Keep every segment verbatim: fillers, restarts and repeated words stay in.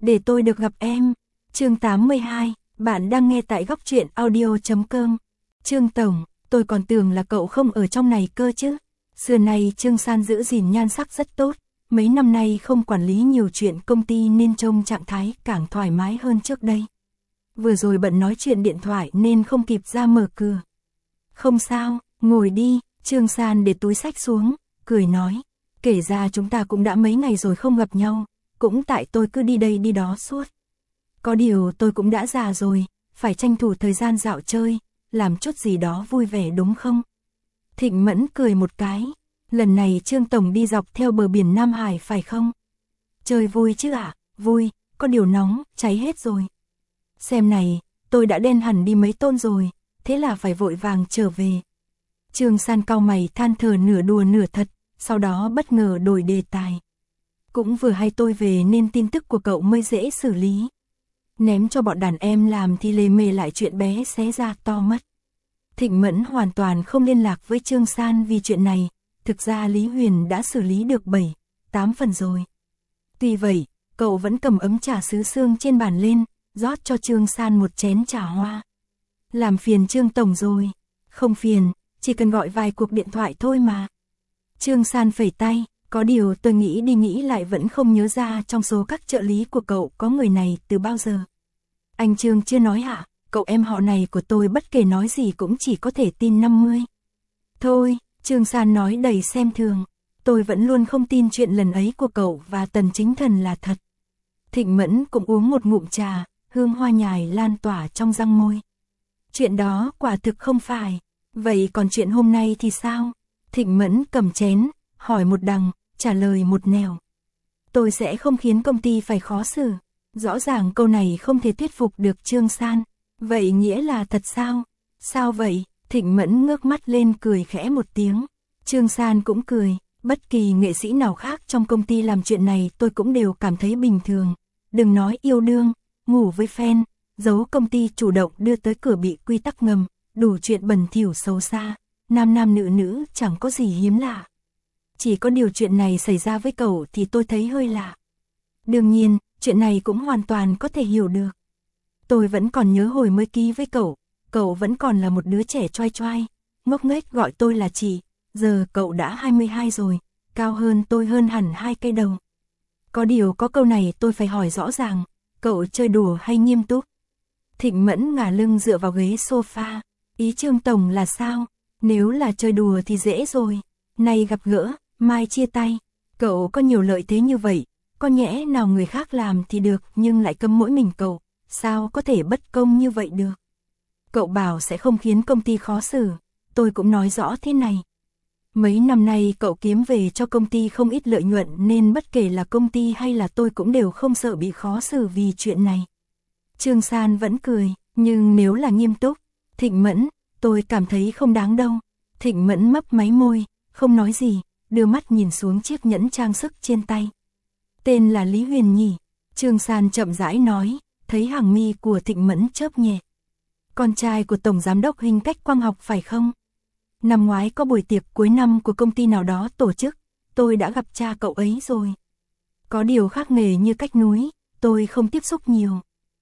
để tôi được gặp em. Chương tám mươi hai, bạn đang nghe tại góc truyện audio chấm com. Trương Tổng, tôi còn tưởng là cậu không ở trong này cơ chứ. Xưa nay Trương San giữ gìn nhan sắc rất tốt, mấy năm nay không quản lý nhiều chuyện công ty nên trông trạng thái càng thoải mái hơn trước đây. Vừa rồi bận nói chuyện điện thoại nên không kịp ra mở cửa. Không sao, ngồi đi, Trương San để túi xách xuống, cười nói. Kể ra chúng ta cũng đã mấy ngày rồi không gặp nhau, cũng tại tôi cứ đi đây đi đó suốt. Có điều tôi cũng đã già rồi, phải tranh thủ thời gian dạo chơi, làm chút gì đó vui vẻ đúng không? Thịnh Mẫn cười một cái, lần này Trương Tổng đi dọc theo bờ biển Nam Hải phải không? Chơi vui chứ ạ, à? Vui, có điều nóng, cháy hết rồi. Xem này, tôi đã đen hẳn đi mấy tôn rồi, thế là phải vội vàng trở về. Trương San cau mày than thở nửa đùa nửa thật, sau đó bất ngờ đổi đề tài. Cũng vừa hay tôi về nên tin tức của cậu mới dễ xử lý. Ném cho bọn đàn em làm thì lề mề lại chuyện bé xé ra to mất. Thịnh Mẫn hoàn toàn không liên lạc với Trương San vì chuyện này, thực ra Lý Huyền đã xử lý được bảy, tám phần rồi. Tuy vậy, cậu vẫn cầm ấm trà sứ xương trên bàn lên, rót cho Trương San một chén trà hoa. Làm phiền Trương Tổng rồi. Không phiền, chỉ cần gọi vài cuộc điện thoại thôi mà. Trương San phẩy tay, có điều tôi nghĩ đi nghĩ lại vẫn không nhớ ra trong số các trợ lý của cậu có người này từ bao giờ. Anh Trương chưa nói hả? Cậu em họ này của tôi bất kể nói gì cũng chỉ có thể tin năm mươi. Thôi, Trương San nói đầy xem thường. Tôi vẫn luôn không tin chuyện lần ấy của cậu và Tần Chính Thần là thật. Thịnh Mẫn cũng uống một ngụm trà, hương hoa nhài lan tỏa trong răng môi. Chuyện đó quả thực không phải. Vậy còn chuyện hôm nay thì sao? Thịnh Mẫn cầm chén, hỏi một đằng, trả lời một nẻo. Tôi sẽ không khiến công ty phải khó xử. Rõ ràng câu này không thể thuyết phục được Trương San. Vậy nghĩa là thật sao? Sao vậy? Thịnh Mẫn ngước mắt lên cười khẽ một tiếng. Trương San cũng cười. Bất kỳ nghệ sĩ nào khác trong công ty làm chuyện này tôi cũng đều cảm thấy bình thường. Đừng nói yêu đương, ngủ với fan, giấu công ty chủ động đưa tới cửa bị quy tắc ngầm, đủ chuyện bẩn thỉu xấu xa. Nam nam nữ nữ chẳng có gì hiếm lạ. Chỉ có điều chuyện này xảy ra với cậu thì tôi thấy hơi lạ. Đương nhiên, chuyện này cũng hoàn toàn có thể hiểu được. Tôi vẫn còn nhớ hồi mới ký với cậu, cậu vẫn còn là một đứa trẻ choai choai, ngốc nghếch gọi tôi là chị, giờ cậu đã hai mươi hai rồi, cao hơn tôi hơn hẳn hai cây đầu. Có điều có câu này tôi phải hỏi rõ ràng, cậu chơi đùa hay nghiêm túc? Thịnh Mẫn ngả lưng dựa vào ghế sofa, ý Trương Tổng là sao? Nếu là chơi đùa thì dễ rồi, nay gặp gỡ, mai chia tay, cậu có nhiều lợi thế như vậy, có nhẽ nào người khác làm thì được nhưng lại cấm mỗi mình cậu, sao có thể bất công như vậy được? Cậu bảo sẽ không khiến công ty khó xử, tôi cũng nói rõ thế này. Mấy năm nay cậu kiếm về cho công ty không ít lợi nhuận nên bất kể là công ty hay là tôi cũng đều không sợ bị khó xử vì chuyện này. Trương San vẫn cười, nhưng nếu là nghiêm túc, Thịnh Mẫn, tôi cảm thấy không đáng đâu. Thịnh Mẫn mấp máy môi, không nói gì, đưa mắt nhìn xuống chiếc nhẫn trang sức trên tay. Tên là Lý Huyền nhỉ? Trương San chậm rãi nói, thấy hàng mi của Thịnh Mẫn chớp nhẹ. Con trai của Tổng Giám đốc Hình Cách Quang học phải không? Năm ngoái có buổi tiệc cuối năm của công ty nào đó tổ chức, tôi đã gặp cha cậu ấy rồi. Có điều khác nghề như cách núi, tôi không tiếp xúc nhiều.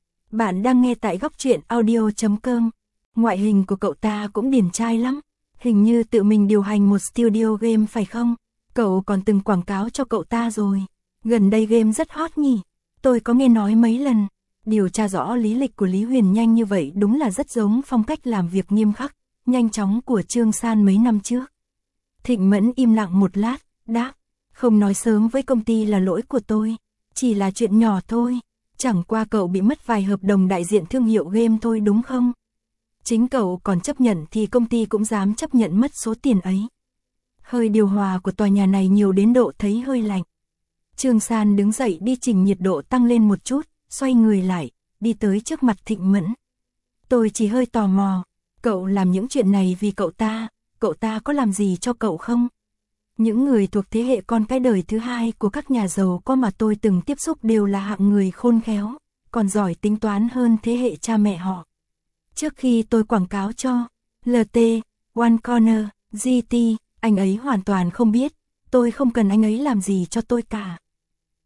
Bạn đang nghe tại góc truyện audio chấm com. Ngoại hình của cậu ta cũng điển trai lắm. Hình như tự mình điều hành một studio game phải không? Cậu còn từng quảng cáo cho cậu ta rồi. Gần đây game rất hot nhỉ? Tôi có nghe nói mấy lần. Điều tra rõ lý lịch của Lý Huyền nhanh như vậy đúng là rất giống phong cách làm việc nghiêm khắc, nhanh chóng của Trương San mấy năm trước. Thịnh Mẫn im lặng một lát, đáp. Không nói sớm với công ty là lỗi của tôi. Chỉ là chuyện nhỏ thôi. Chẳng qua cậu bị mất vài hợp đồng đại diện thương hiệu game thôi đúng không? Chính cậu còn chấp nhận thì công ty cũng dám chấp nhận mất số tiền ấy. Hơi điều hòa của tòa nhà này nhiều đến độ thấy hơi lạnh. Trương San đứng dậy đi chỉnh nhiệt độ tăng lên một chút, xoay người lại, đi tới trước mặt Thịnh Mẫn. Tôi chỉ hơi tò mò, cậu làm những chuyện này vì cậu ta, cậu ta có làm gì cho cậu không? Những người thuộc thế hệ con cái đời thứ hai của các nhà giàu có mà tôi từng tiếp xúc đều là hạng người khôn khéo, còn giỏi tính toán hơn thế hệ cha mẹ họ. Trước khi tôi quảng cáo cho lờ tê, One Corner, giê tê, anh ấy hoàn toàn không biết, tôi không cần anh ấy làm gì cho tôi cả.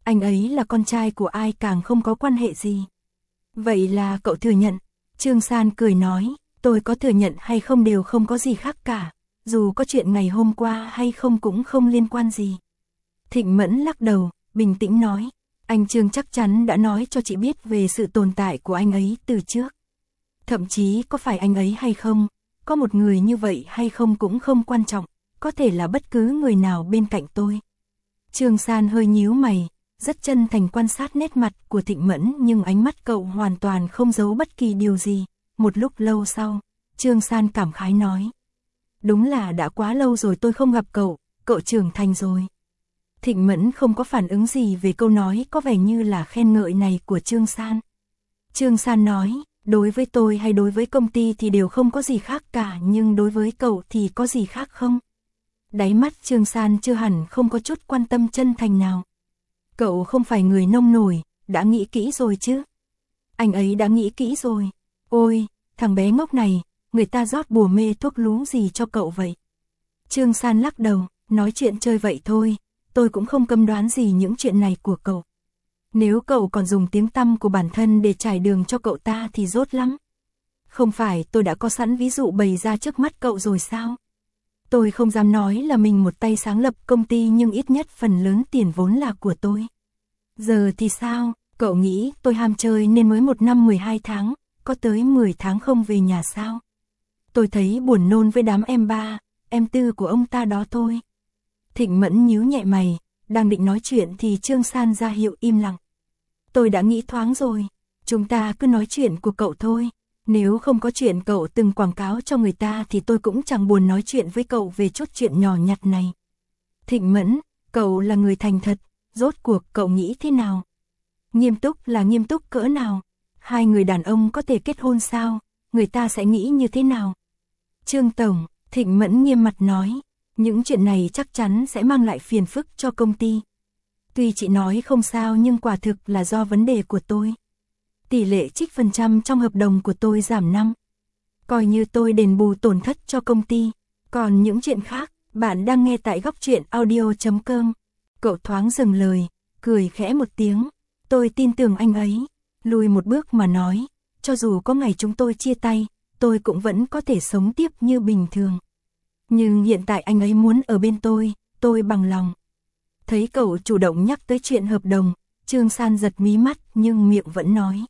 Anh ấy là con trai của ai càng không có quan hệ gì. Vậy là cậu thừa nhận. Trương San cười nói, tôi có thừa nhận hay không đều không có gì khác cả. Dù có chuyện ngày hôm qua hay không cũng không liên quan gì. Thịnh Mẫn lắc đầu, bình tĩnh nói, anh Trương chắc chắn đã nói cho chị biết về sự tồn tại của anh ấy từ trước. Thậm chí có phải anh ấy hay không, có một người như vậy hay không cũng không quan trọng, có thể là bất cứ người nào bên cạnh tôi. Trương San hơi nhíu mày, rất chân thành quan sát nét mặt của Thịnh Mẫn nhưng ánh mắt cậu hoàn toàn không giấu bất kỳ điều gì. Một lúc lâu sau, Trương San cảm khái nói, đúng là đã quá lâu rồi tôi không gặp cậu, cậu trưởng thành rồi. Thịnh Mẫn không có phản ứng gì về câu nói có vẻ như là khen ngợi này của Trương San. Trương San nói, đối với tôi hay đối với công ty thì đều không có gì khác cả, nhưng đối với cậu thì có gì khác không? Đáy mắt Trương San chưa hẳn không có chút quan tâm chân thành nào. Cậu không phải người nông nổi, đã nghĩ kỹ rồi chứ? Anh ấy đã nghĩ kỹ rồi. Ôi, thằng bé ngốc này, người ta rót bùa mê thuốc lú gì cho cậu vậy? Trương San lắc đầu, nói chuyện chơi vậy thôi, tôi cũng không cấm đoán gì những chuyện này của cậu. Nếu cậu còn dùng tiếng tăm của bản thân để trải đường cho cậu ta thì rốt lắm. Không phải tôi đã có sẵn ví dụ bày ra trước mắt cậu rồi sao? Tôi không dám nói là mình một tay sáng lập công ty nhưng ít nhất phần lớn tiền vốn là của tôi. Giờ thì sao, cậu nghĩ tôi ham chơi nên mới một năm mười hai tháng, có tới mười tháng không về nhà sao? Tôi thấy buồn nôn với đám em ba, em tư của ông ta đó thôi. Thịnh Mẫn nhíu nhẹ mày, đang định nói chuyện thì Trương San ra hiệu im lặng. Tôi đã nghĩ thoáng rồi, chúng ta cứ nói chuyện của cậu thôi. Nếu không có chuyện cậu từng quảng cáo cho người ta thì tôi cũng chẳng buồn nói chuyện với cậu về chút chuyện nhỏ nhặt này. Thịnh Mẫn, cậu là người thành thật, rốt cuộc cậu nghĩ thế nào? Nghiêm túc là nghiêm túc cỡ nào? Hai người đàn ông có thể kết hôn sao? Người ta sẽ nghĩ như thế nào? Trương Tổng, Thịnh Mẫn nghiêm mặt nói, những chuyện này chắc chắn sẽ mang lại phiền phức cho công ty. Tuy chị nói không sao nhưng quả thực là do vấn đề của tôi. Tỷ lệ trích phần trăm trong hợp đồng của tôi giảm năm. Coi như tôi đền bù tổn thất cho công ty. Còn những chuyện khác, bạn đang nghe tại góc truyện audio chấm com. Cậu thoáng dừng lời, cười khẽ một tiếng. Tôi tin tưởng anh ấy. Lùi một bước mà nói, cho dù có ngày chúng tôi chia tay, tôi cũng vẫn có thể sống tiếp như bình thường. Nhưng hiện tại anh ấy muốn ở bên tôi, tôi bằng lòng. Thấy cậu chủ động nhắc tới chuyện hợp đồng, Trương San giật mí mắt nhưng miệng vẫn nói.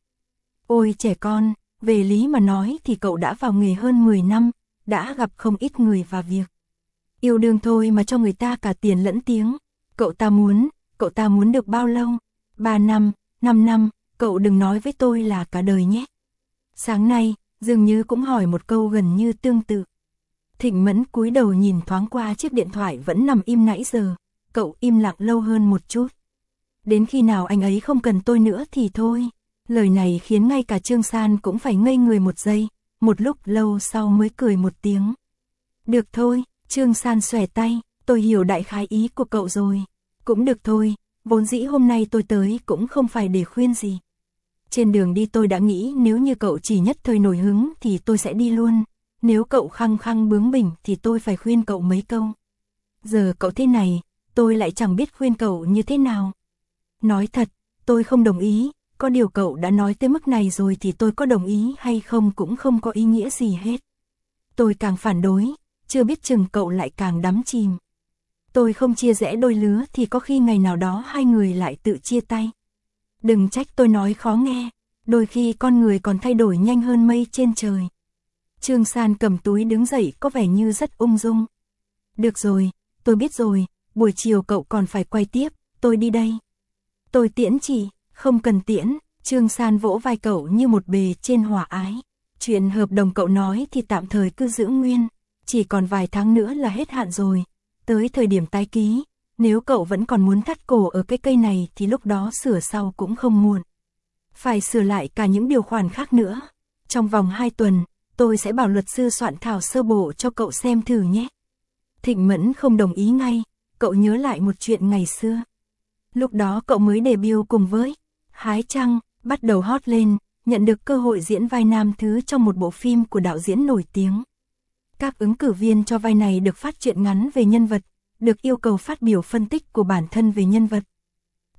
Ôi trẻ con, về lý mà nói thì cậu đã vào nghề hơn mười năm, đã gặp không ít người và việc. Yêu đương thôi mà cho người ta cả tiền lẫn tiếng. Cậu ta muốn, cậu ta muốn được bao lâu? Ba năm, năm năm, cậu đừng nói với tôi là cả đời nhé. Sáng nay, dường như cũng hỏi một câu gần như tương tự. Thịnh Mẫn cúi đầu nhìn thoáng qua chiếc điện thoại vẫn nằm im nãy giờ, cậu im lặng lâu hơn một chút. Đến khi nào anh ấy không cần tôi nữa thì thôi. Lời này khiến ngay cả Trương San cũng phải ngây người một giây, một lúc lâu sau mới cười một tiếng. Được thôi, Trương San xòe tay, tôi hiểu đại khái ý của cậu rồi. Cũng được thôi, vốn dĩ hôm nay tôi tới cũng không phải để khuyên gì. Trên đường đi tôi đã nghĩ nếu như cậu chỉ nhất thời nổi hứng thì tôi sẽ đi luôn. Nếu cậu khăng khăng bướng bỉnh thì tôi phải khuyên cậu mấy câu. Giờ cậu thế này, tôi lại chẳng biết khuyên cậu như thế nào. Nói thật, tôi không đồng ý. Có điều cậu đã nói tới mức này rồi thì tôi có đồng ý hay không cũng không có ý nghĩa gì hết. Tôi càng phản đối, chưa biết chừng cậu lại càng đắm chìm. Tôi không chia rẽ đôi lứa thì có khi ngày nào đó hai người lại tự chia tay. Đừng trách tôi nói khó nghe, đôi khi con người còn thay đổi nhanh hơn mây trên trời. Trương San cầm túi đứng dậy có vẻ như rất ung dung. Được rồi, tôi biết rồi, buổi chiều cậu còn phải quay tiếp, tôi đi đây. Tôi tiễn chị. Không cần tiễn, Trương San vỗ vai cậu như một bề trên hòa ái. Chuyện hợp đồng cậu nói thì tạm thời cứ giữ nguyên, chỉ còn vài tháng nữa là hết hạn rồi. Tới thời điểm tái ký, nếu cậu vẫn còn muốn thắt cổ ở cái cây này thì lúc đó sửa sau cũng không muộn. Phải sửa lại cả những điều khoản khác nữa. Trong vòng hai tuần, tôi sẽ bảo luật sư soạn thảo sơ bộ cho cậu xem thử nhé. Thịnh Mẫn không đồng ý ngay, cậu nhớ lại một chuyện ngày xưa. Lúc đó cậu mới debut cùng với Hái Trăng, bắt đầu hot lên, nhận được cơ hội diễn vai nam thứ trong một bộ phim của đạo diễn nổi tiếng. Các ứng cử viên cho vai này được phát truyện ngắn về nhân vật, được yêu cầu phát biểu phân tích của bản thân về nhân vật.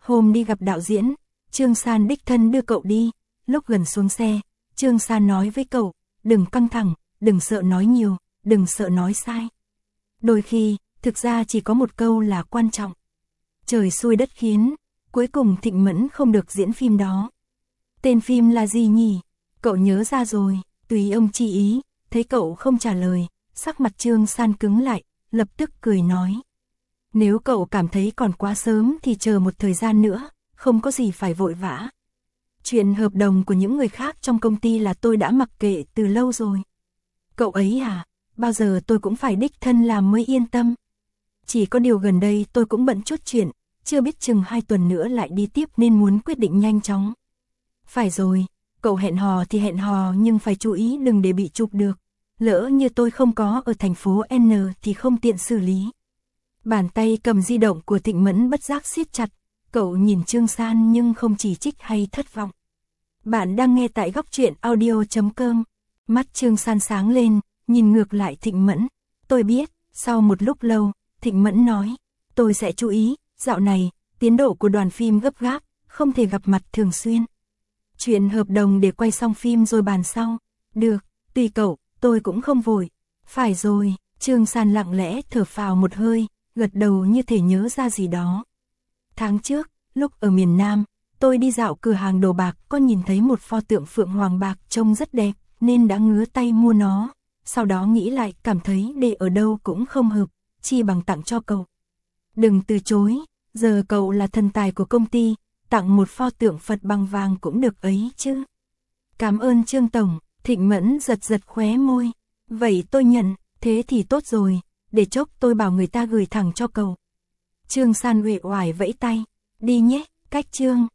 Hôm đi gặp đạo diễn, Trương San đích thân đưa cậu đi, lúc gần xuống xe, Trương San nói với cậu, đừng căng thẳng, đừng sợ nói nhiều, đừng sợ nói sai. Đôi khi, thực ra chỉ có một câu là quan trọng. Trời xui đất khiến, cuối cùng Thịnh Mẫn không được diễn phim đó. Tên phim là gì nhỉ? Cậu nhớ ra rồi, tùy ông chi ý, thấy cậu không trả lời, sắc mặt Trương San cứng lại, lập tức cười nói. Nếu cậu cảm thấy còn quá sớm thì chờ một thời gian nữa, không có gì phải vội vã. Chuyện hợp đồng của những người khác trong công ty là tôi đã mặc kệ từ lâu rồi. Cậu ấy à, bao giờ tôi cũng phải đích thân làm mới yên tâm. Chỉ có điều gần đây tôi cũng bận chút chuyện, chưa biết chừng hai tuần nữa lại đi tiếp nên muốn quyết định nhanh chóng. Phải rồi, cậu hẹn hò thì hẹn hò nhưng phải chú ý đừng để bị chụp được. Lỡ như tôi không có ở thành phố N thì không tiện xử lý. Bàn tay cầm di động của Thịnh Mẫn bất giác siết chặt, cậu nhìn Trương San nhưng không chỉ trích hay thất vọng. Bạn đang nghe tại góc truyện audio chấm com. Mắt Trương San sáng lên, nhìn ngược lại Thịnh Mẫn. Tôi biết, sau một lúc lâu, Thịnh Mẫn nói, tôi sẽ chú ý, dạo này, tiến độ của đoàn phim gấp gáp, không thể gặp mặt thường xuyên. Chuyện hợp đồng để quay xong phim rồi bàn sau. Được, tùy cậu, tôi cũng không vội. Phải rồi, Trương San lặng lẽ thở phào một hơi, gật đầu như thể nhớ ra gì đó. Tháng trước, lúc ở miền Nam, tôi đi dạo cửa hàng đồ bạc có nhìn thấy một pho tượng Phượng Hoàng bạc trông rất đẹp, nên đã ngứa tay mua nó. Sau đó nghĩ lại cảm thấy để ở đâu cũng không hợp, chi bằng tặng cho cậu. Đừng từ chối, giờ cậu là thần tài của công ty, tặng một pho tượng Phật bằng vàng cũng được ấy chứ. Cảm ơn Trương Tổng, Thịnh Mẫn giật giật khóe môi. Vậy tôi nhận, thế thì tốt rồi, để chốc tôi bảo người ta gửi thẳng cho cậu. Trương San uể oải vẫy tay, đi nhé, cách Trương.